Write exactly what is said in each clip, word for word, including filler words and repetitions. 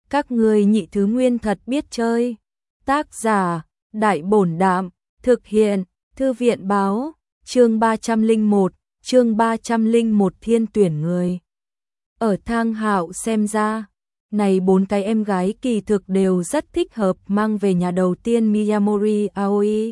Các ngươi nhị thứ nguyên thật biết chơi. Tác giả, Đại Bổn Đạm, thực hiện, Thư viện Báo, chương ba trăm lẻ một, chương ba trăm lẻ một thiên tuyển người. Ở Thang Hạo xem ra, này bốn cái em gái kỳ thực đều rất thích hợp mang về nhà. Đầu tiên Miyamori Aoi.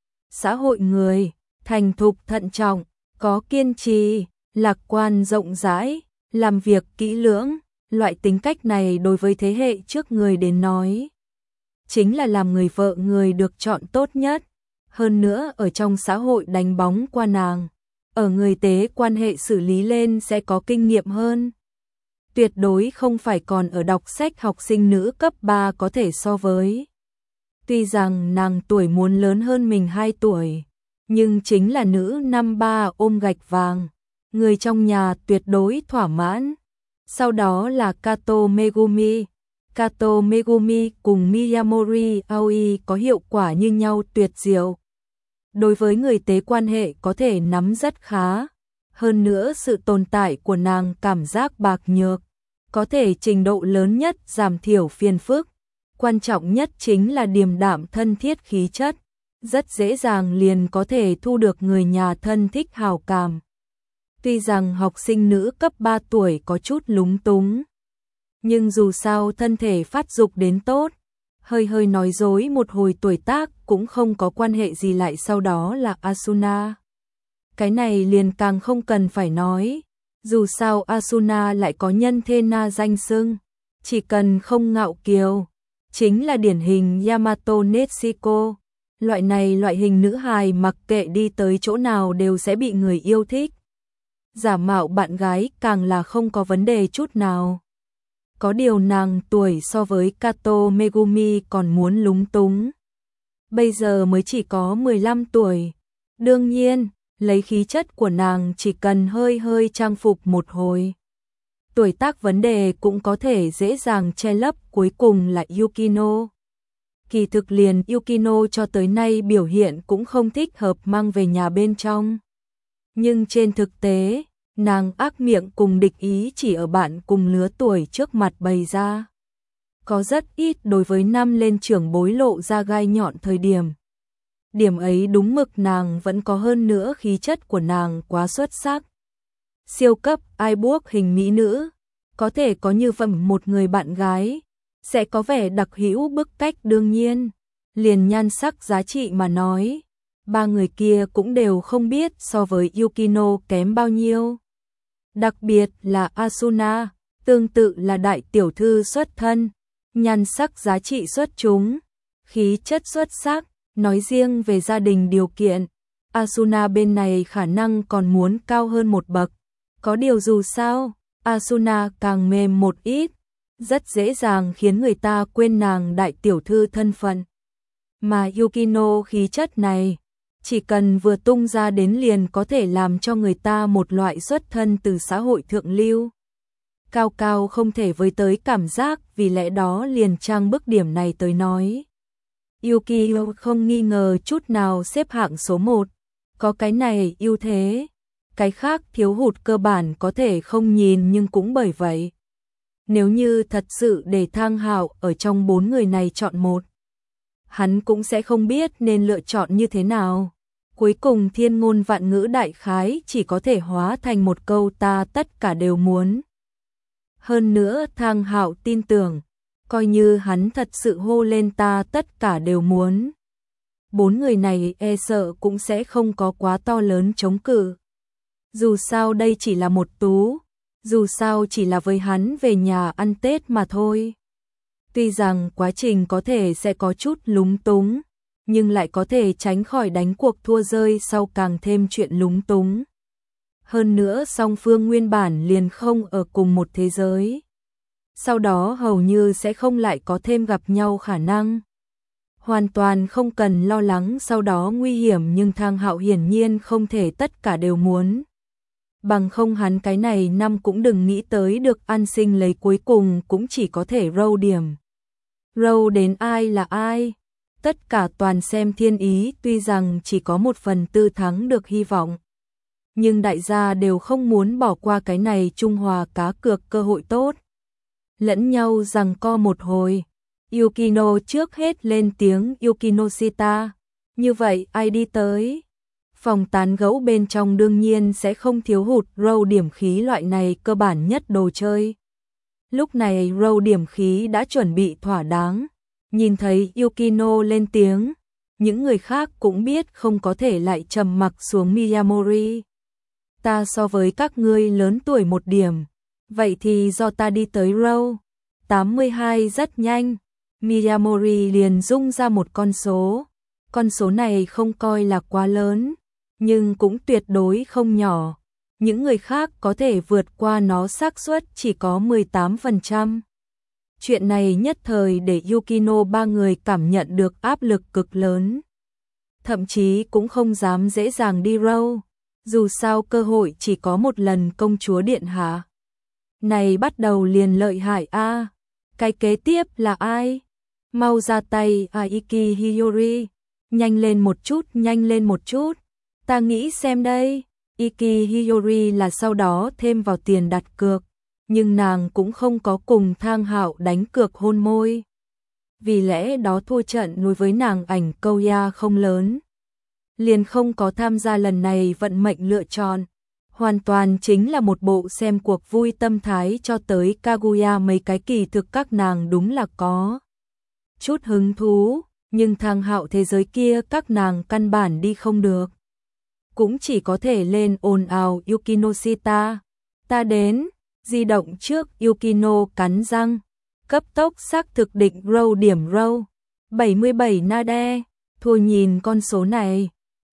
Xã hội người, thành thục thận trọng, có kiên trì, lạc quan rộng rãi, làm việc kỹ lưỡng. Loại tính cách này đối với thế hệ trước người đến nói, chính là làm người vợ người được chọn tốt nhất. Hơn nữa ở trong xã hội đánh bóng qua nàng, ở người tế quan hệ xử lý lên sẽ có kinh nghiệm hơn. Tuyệt đối không phải còn ở đọc sách học sinh nữ cấp ba có thể so với. Tuy rằng nàng tuổi muốn lớn hơn mình hai tuổi, nhưng chính là nữ năm ba ôm gạch vàng, người trong nhà tuyệt đối thỏa mãn. Sau đó là Kato Megumi. Kato Megumi cùng Miyamori Aoi có hiệu quả như nhau tuyệt diệu. Đối với người tế quan hệ có thể nắm rất khá. Hơn nữa sự tồn tại của nàng cảm giác bạc nhược, có thể trình độ lớn nhất giảm thiểu phiền phức. Quan trọng nhất chính là điềm đạm thân thiết khí chất, rất dễ dàng liền có thể thu được người nhà thân thích hào cảm. Tuy rằng học sinh nữ cấp ba tuổi có chút lúng túng, nhưng dù sao thân thể phát dục đến tốt, hơi hơi nói dối một hồi tuổi tác cũng không có quan hệ gì. Lại sau đó là Asuna. Cái này liền càng không cần phải nói, dù sao Asuna lại có nhân thê na danh xưng, chỉ cần không ngạo kiều, chính là điển hình Yamato Netsuko. Loại này loại hình nữ hài mặc kệ đi tới chỗ nào đều sẽ bị người yêu thích. Giả mạo bạn gái càng là không có vấn đề chút nào. Có điều nàng tuổi so với Kato Megumi còn muốn lúng túng. Bây giờ mới chỉ có mười lăm tuổi. Đương nhiên, lấy khí chất của nàng chỉ cần hơi hơi trang phục một hồi, tuổi tác vấn đề cũng có thể dễ dàng che lấp. Cuối cùng là Yukino. Kỳ thực liền Yukino cho tới nay biểu hiện cũng không thích hợp mang về nhà bên trong. Nhưng trên thực tế, nàng ác miệng cùng địch ý chỉ ở bạn cùng lứa tuổi trước mặt bày ra. Có rất ít đối với năm lên trưởng bối lộ ra gai nhọn thời điểm. Điểm ấy đúng mực nàng vẫn có. Hơn nữa khí chất của nàng quá xuất sắc. Siêu cấp ai buốc hình mỹ nữ, có thể có như vậy một người bạn gái, sẽ có vẻ đặc hữu bức cách. Đương nhiên, liền nhan sắc giá trị mà nói, ba người kia cũng đều không biết so với Yukino kém bao nhiêu. Đặc biệt là Asuna, tương tự là đại tiểu thư xuất thân, nhan sắc giá trị xuất chúng, khí chất xuất sắc. Nói riêng về gia đình điều kiện, Asuna bên này khả năng còn muốn cao hơn một bậc. Có điều dù sao, Asuna càng mềm một ít, rất dễ dàng khiến người ta quên nàng đại tiểu thư thân phận. Mà Yukino khí chất này, chỉ cần vừa tung ra đến liền có thể làm cho người ta một loại xuất thân từ xã hội thượng lưu. Cao cao không thể với tới cảm giác, vì lẽ đó liền trang bức điểm này tới nói. Yukino không nghi ngờ chút nào xếp hạng số một, có cái này ưu thế. Cái khác thiếu hụt cơ bản có thể không nhìn, nhưng cũng bởi vậy, nếu như thật sự để Thang Hạo ở trong bốn người này chọn một, hắn cũng sẽ không biết nên lựa chọn như thế nào. Cuối cùng thiên ngôn vạn ngữ đại khái chỉ có thể hóa thành một câu ta tất cả đều muốn. Hơn nữa Thang Hạo tin tưởng, coi như hắn thật sự hô lên ta tất cả đều muốn, bốn người này e sợ cũng sẽ không có quá to lớn chống cự. Dù sao đây chỉ là một tú, dù sao chỉ là với hắn về nhà ăn Tết mà thôi. Tuy rằng quá trình có thể sẽ có chút lúng túng, nhưng lại có thể tránh khỏi đánh cuộc thua rơi sau càng thêm chuyện lúng túng. Hơn nữa song phương nguyên bản liền không ở cùng một thế giới, sau đó hầu như sẽ không lại có thêm gặp nhau khả năng. Hoàn toàn không cần lo lắng sau đó nguy hiểm, nhưng Thang Hạo hiển nhiên không thể tất cả đều muốn. Bằng không hắn cái này năm cũng đừng nghĩ tới được an sinh, lấy cuối cùng cũng chỉ có thể râu điểm. Râu đến ai là ai? Tất cả toàn xem thiên ý. Tuy rằng chỉ có một phần tư thắng được hy vọng, nhưng đại gia đều không muốn bỏ qua cái này trung hòa cá cược cơ hội tốt. lẫn nhau giằng co một hồi. Yukino trước hết lên tiếng, Yukinoshita, như vậy ai đi tới? Phòng tán gẫu bên trong đương nhiên sẽ không thiếu hụt râu điểm khí loại này cơ bản nhất đồ chơi. Lúc này râu điểm khí đã chuẩn bị thỏa đáng, nhìn thấy Yukino lên tiếng, những người khác cũng biết không có thể lại trầm mặc xuống. Miyamori, ta so với các ngươi lớn tuổi một điểm, vậy thì do ta đi tới râu. tám mươi hai rất nhanh, Miyamori liền rung ra một con số, con số này không coi là quá lớn, nhưng cũng tuyệt đối không nhỏ. Những người khác có thể vượt qua nó xác suất chỉ có mười tám phần trăm. Chuyện này nhất thời để Yukino ba người cảm nhận được áp lực cực lớn. Thậm chí cũng không dám dễ dàng đi râu, dù sao cơ hội chỉ có một lần. Công chúa điện hạ này bắt đầu liền lợi hại a. À, cái kế tiếp là ai? Mau ra tay, Aiki Hiyori, nhanh lên một chút, nhanh lên một chút. Ta nghĩ xem đây. Iki Hiyori là sau đó thêm vào tiền đặt cược, nhưng nàng cũng không có cùng Thang Hạo đánh cược hôn môi. Vì lẽ đó thua trận đối với nàng ảnh câu ya không lớn, liền không có tham gia lần này vận mệnh lựa chọn. Hoàn toàn chính là một bộ xem cuộc vui tâm thái cho tới Kaguya. Mấy cái kỳ thực các nàng đúng là có chút hứng thú, nhưng Thang Hạo thế giới kia các nàng căn bản đi không được. Cũng chỉ có thể lên ồn ào. Yukinoshita, ta đến. Di động trước. Yukino cắn răng, cấp tốc xác thực định râu điểm râu. bảy mươi bảy nade, thua nhìn con số này.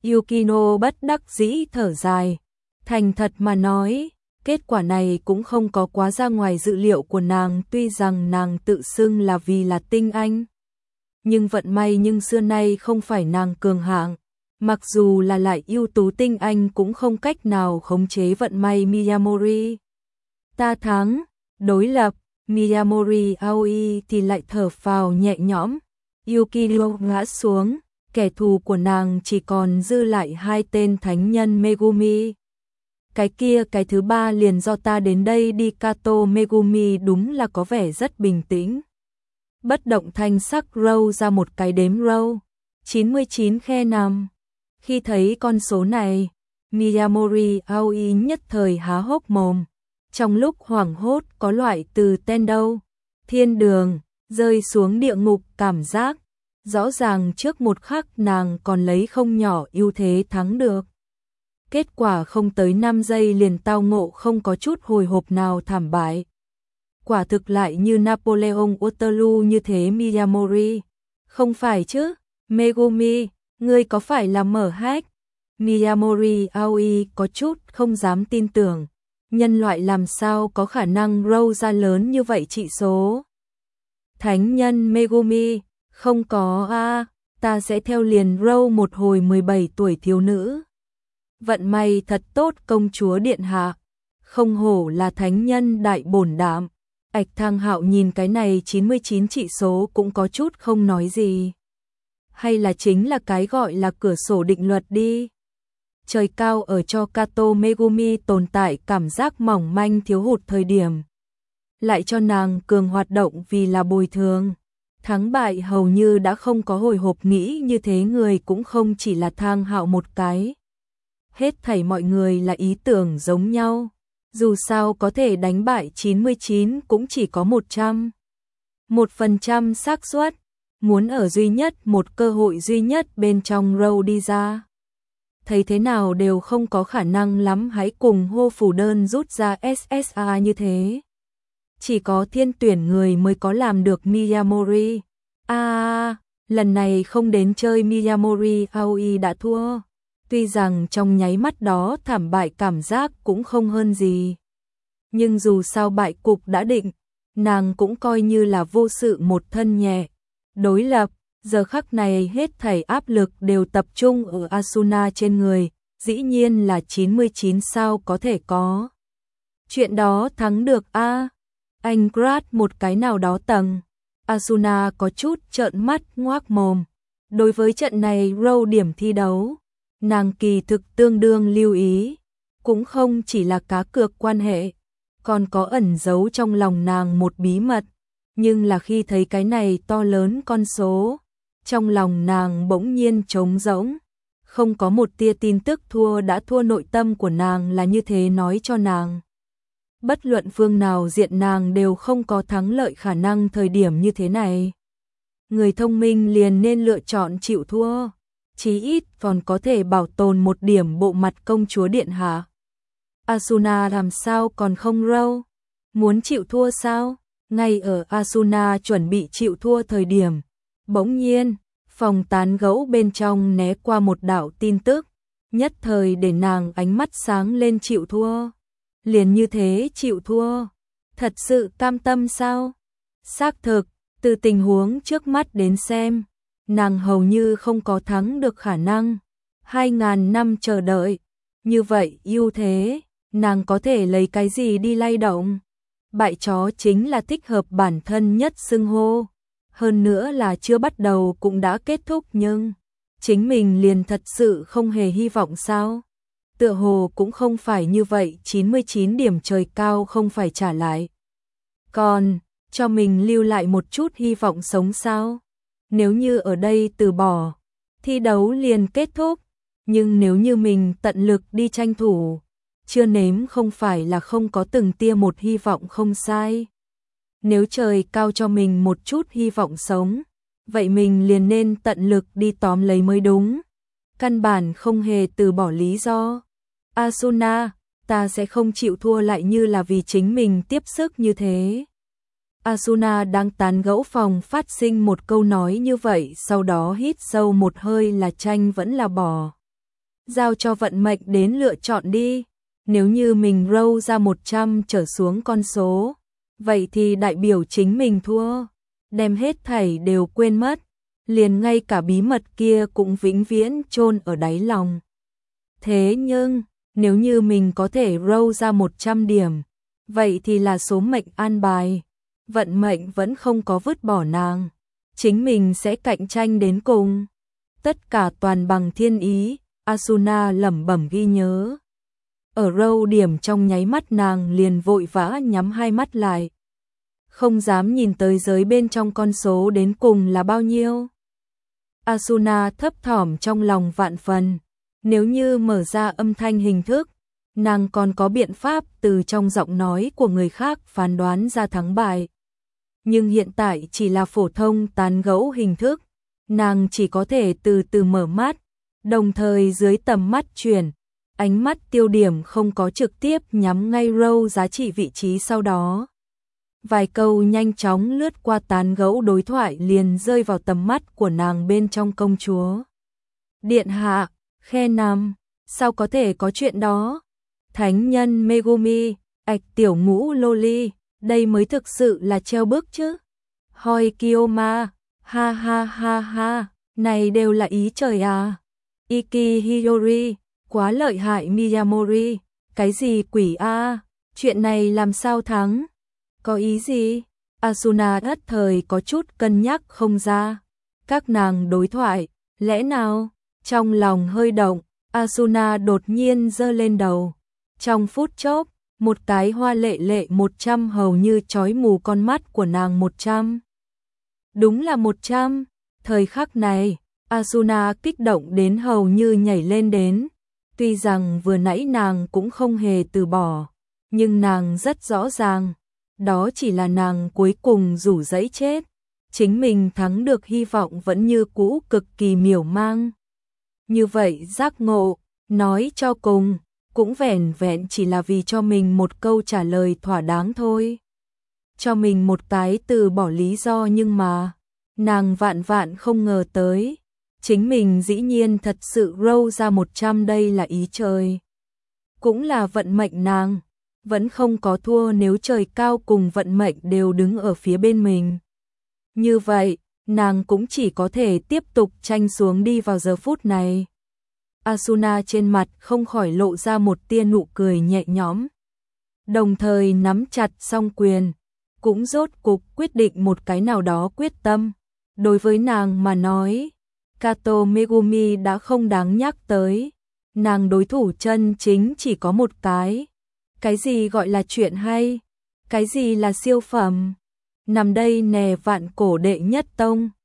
Yukino bất đắc dĩ thở dài. Thành thật mà nói, kết quả này cũng không có quá ra ngoài dự liệu của nàng. Tuy rằng nàng tự xưng là vì là tinh anh, nhưng vận may nhưng xưa nay không phải nàng cường hạng. Mặc dù là lại ưu tú tinh anh cũng không cách nào khống chế vận may. Miyamori, ta thắng. Đối lập, Miyamori Aoi thì lại thở phào nhẹ nhõm. Yukino ngã xuống, kẻ thù của nàng chỉ còn dư lại hai tên thánh nhân Megumi. Cái kia cái thứ ba liền do ta đến đây đi. Kato Megumi đúng là có vẻ rất bình tĩnh, bất động thanh sắc râu ra một cái đếm râu. chín mươi chín khe nằm. Khi thấy con số này, Miyamori Aoi nhất thời há hốc mồm. Trong lúc hoảng hốt có loại từ ten đâu, thiên đường, rơi xuống địa ngục cảm giác. Rõ ràng trước một khắc nàng còn lấy không nhỏ ưu thế thắng được. Kết quả không tới năm giây liền tao ngộ không có chút hồi hộp nào thảm bại. Quả thực lại như Napoleon Waterloo như thế. Miyamori, không phải chứ, Megumi, ngươi có phải là mở hack? Miyamori Aoi có chút không dám tin tưởng, nhân loại làm sao có khả năng râu ra lớn như vậy trị số. Thánh nhân Megumi, không có a, à, ta sẽ theo liền râu một hồi. Mười bảy tuổi thiếu nữ, vận may thật tốt. Công chúa điện hạ, không hổ là thánh nhân đại bổn đảm. Ạch Thang Hạo nhìn cái này chín mươi chín trị số cũng có chút không nói gì. Hay là chính là cái gọi là cửa sổ định luật đi. Trời cao ở cho Kato Megumi tồn tại cảm giác mỏng manh thiếu hụt thời điểm, lại cho nàng cường hoạt động vì là bồi thường. Thắng bại hầu như đã không có hồi hộp. Nghĩ như thế người cũng không chỉ là Thang Hạo một cái. Hết thảy mọi người là ý tưởng giống nhau. Dù sao có thể đánh bại chín mươi chín cũng chỉ có một trăm. Một phần trăm xác suất. Muốn ở duy nhất một cơ hội duy nhất bên trong row đi ra, thấy thế nào đều không có khả năng lắm. Hãy cùng hô phủ đơn rút ra ét ét a như thế. Chỉ có thiên tuyển người mới có làm được. Miyamori, à, lần này không đến chơi. Miyamori Aoi đã thua. Tuy rằng trong nháy mắt đó thảm bại cảm giác cũng không hơn gì, nhưng dù sao bại cục đã định, nàng cũng coi như là vô sự một thân nhẹ. Đối lập, giờ khắc này hết thảy áp lực đều tập trung ở Asuna trên người. Dĩ nhiên là chín mươi chín sao có thể có chuyện đó thắng được a à, anh grad một cái nào đó tầng. Asuna có chút trợn mắt ngoác mồm. Đối với trận này row điểm thi đấu, nàng kỳ thực tương đương lưu ý, cũng không chỉ là cá cược quan hệ, còn có ẩn giấu trong lòng nàng một bí mật, nhưng là khi thấy cái này to lớn con số, trong lòng nàng bỗng nhiên trống rỗng, không có một tia tin tức thua đã thua nội tâm của nàng là như thế nói cho nàng. Bất luận phương nào diện nàng đều không có thắng lợi khả năng thời điểm như thế này. Người thông minh liền nên lựa chọn chịu thua, chí ít còn có thể bảo tồn một điểm bộ mặt công chúa điện hạ. Asuna làm sao còn không râu? Muốn chịu thua sao? Ngay ở Asuna chuẩn bị chịu thua thời điểm, bỗng nhiên, phòng tán gẫu bên trong né qua một đạo tin tức, nhất thời để nàng ánh mắt sáng lên. Chịu thua? Liền như thế chịu thua? Thật sự cam tâm sao? Xác thực, từ tình huống trước mắt đến xem, nàng hầu như không có thắng được khả năng. Hai ngàn năm chờ đợi, như vậy ưu thế, nàng có thể lấy cái gì đi lay động? Bại chó chính là thích hợp bản thân nhất xưng hô. Hơn nữa là chưa bắt đầu cũng đã kết thúc, nhưng chính mình liền thật sự không hề hy vọng sao? Tựa hồ cũng không phải như vậy, chín mươi chín điểm trời cao không phải trả lại. Còn, cho mình lưu lại một chút hy vọng sống sao? Nếu như ở đây từ bỏ, thi đấu liền kết thúc. Nhưng nếu như mình tận lực đi tranh thủ, chưa nếm không phải là không có từng tia một hy vọng không sai. Nếu trời cao cho mình một chút hy vọng sống, vậy mình liền nên tận lực đi tóm lấy mới đúng. Căn bản không hề từ bỏ lý do. Asuna, ta sẽ không chịu thua lại như là vì chính mình tiếp sức như thế. Asuna đang tán gẫu phòng phát sinh một câu nói như vậy, sau đó hít sâu một hơi là tranh vẫn là bỏ. Giao cho vận mệnh đến lựa chọn đi. Nếu như mình roll ra một trăm trở xuống con số, vậy thì đại biểu chính mình thua, đem hết thảy đều quên mất, liền ngay cả bí mật kia cũng vĩnh viễn chôn ở đáy lòng. Thế nhưng, nếu như mình có thể roll ra một trăm điểm, vậy thì là số mệnh an bài, vận mệnh vẫn không có vứt bỏ nàng, chính mình sẽ cạnh tranh đến cùng. Tất cả toàn bằng thiên ý, Asuna lẩm bẩm ghi nhớ. Ở roll điểm trong nháy mắt nàng liền vội vã nhắm hai mắt lại. Không dám nhìn tới giới bên trong con số đến cùng là bao nhiêu. Asuna thấp thỏm trong lòng vạn phần. Nếu như mở ra âm thanh hình thức, nàng còn có biện pháp từ trong giọng nói của người khác phán đoán ra thắng bại. Nhưng hiện tại chỉ là phổ thông tán gẫu hình thức, nàng chỉ có thể từ từ mở mắt, đồng thời dưới tầm mắt chuyển, ánh mắt tiêu điểm không có trực tiếp nhắm ngay roll giá trị vị trí, sau đó vài câu nhanh chóng lướt qua tán gẫu đối thoại liền rơi vào tầm mắt của nàng bên trong. Công chúa điện hạ, khe nằm, sao có thể có chuyện đó? Thánh nhân Megumi, ạch tiểu ngũ loli, đây mới thực sự là treo bước chứ. Hoi Kiyoma, ha ha ha ha, này đều là ý trời à. Iki Hiyori, quá lợi hại. Miyamori, cái gì quỷ a? Chuyện này làm sao thắng? Có ý gì? Asuna ất thời có chút cân nhắc không ra. Các nàng đối thoại, lẽ nào? Trong lòng hơi động, Asuna đột nhiên giơ lên đầu. Trong phút chốc, một cái hoa lệ lệ một trăm hầu như chói mù con mắt của nàng. Một trăm. Đúng là một trăm. Thời khắc này, Asuna kích động đến hầu như nhảy lên đến. Tuy rằng vừa nãy nàng cũng không hề từ bỏ, nhưng nàng rất rõ ràng, đó chỉ là nàng cuối cùng rủ rẫy chết. Chính mình thắng được hy vọng vẫn như cũ cực kỳ miểu mang. Như vậy giác ngộ, nói cho cùng, cũng vẻn vẹn chỉ là vì cho mình một câu trả lời thỏa đáng thôi. Cho mình một cái từ bỏ lý do, nhưng mà, nàng vạn vạn không ngờ tới. Chính mình dĩ nhiên thật sự roll ra một trăm, đây là ý trời. Cũng là vận mệnh, nàng vẫn không có thua nếu trời cao cùng vận mệnh đều đứng ở phía bên mình. Như vậy, nàng cũng chỉ có thể tiếp tục tranh xuống đi vào giờ phút này. Asuna trên mặt không khỏi lộ ra một tia nụ cười nhẹ nhõm. Đồng thời nắm chặt song quyền, cũng rốt cục quyết định một cái nào đó quyết tâm. Đối với nàng mà nói, Kato Megumi đã không đáng nhắc tới. Nàng đối thủ chân chính chỉ có một cái. Cái gì gọi là chuyện hay? Cái gì là siêu phẩm? Nằm đây nè vạn cổ đệ nhất tông.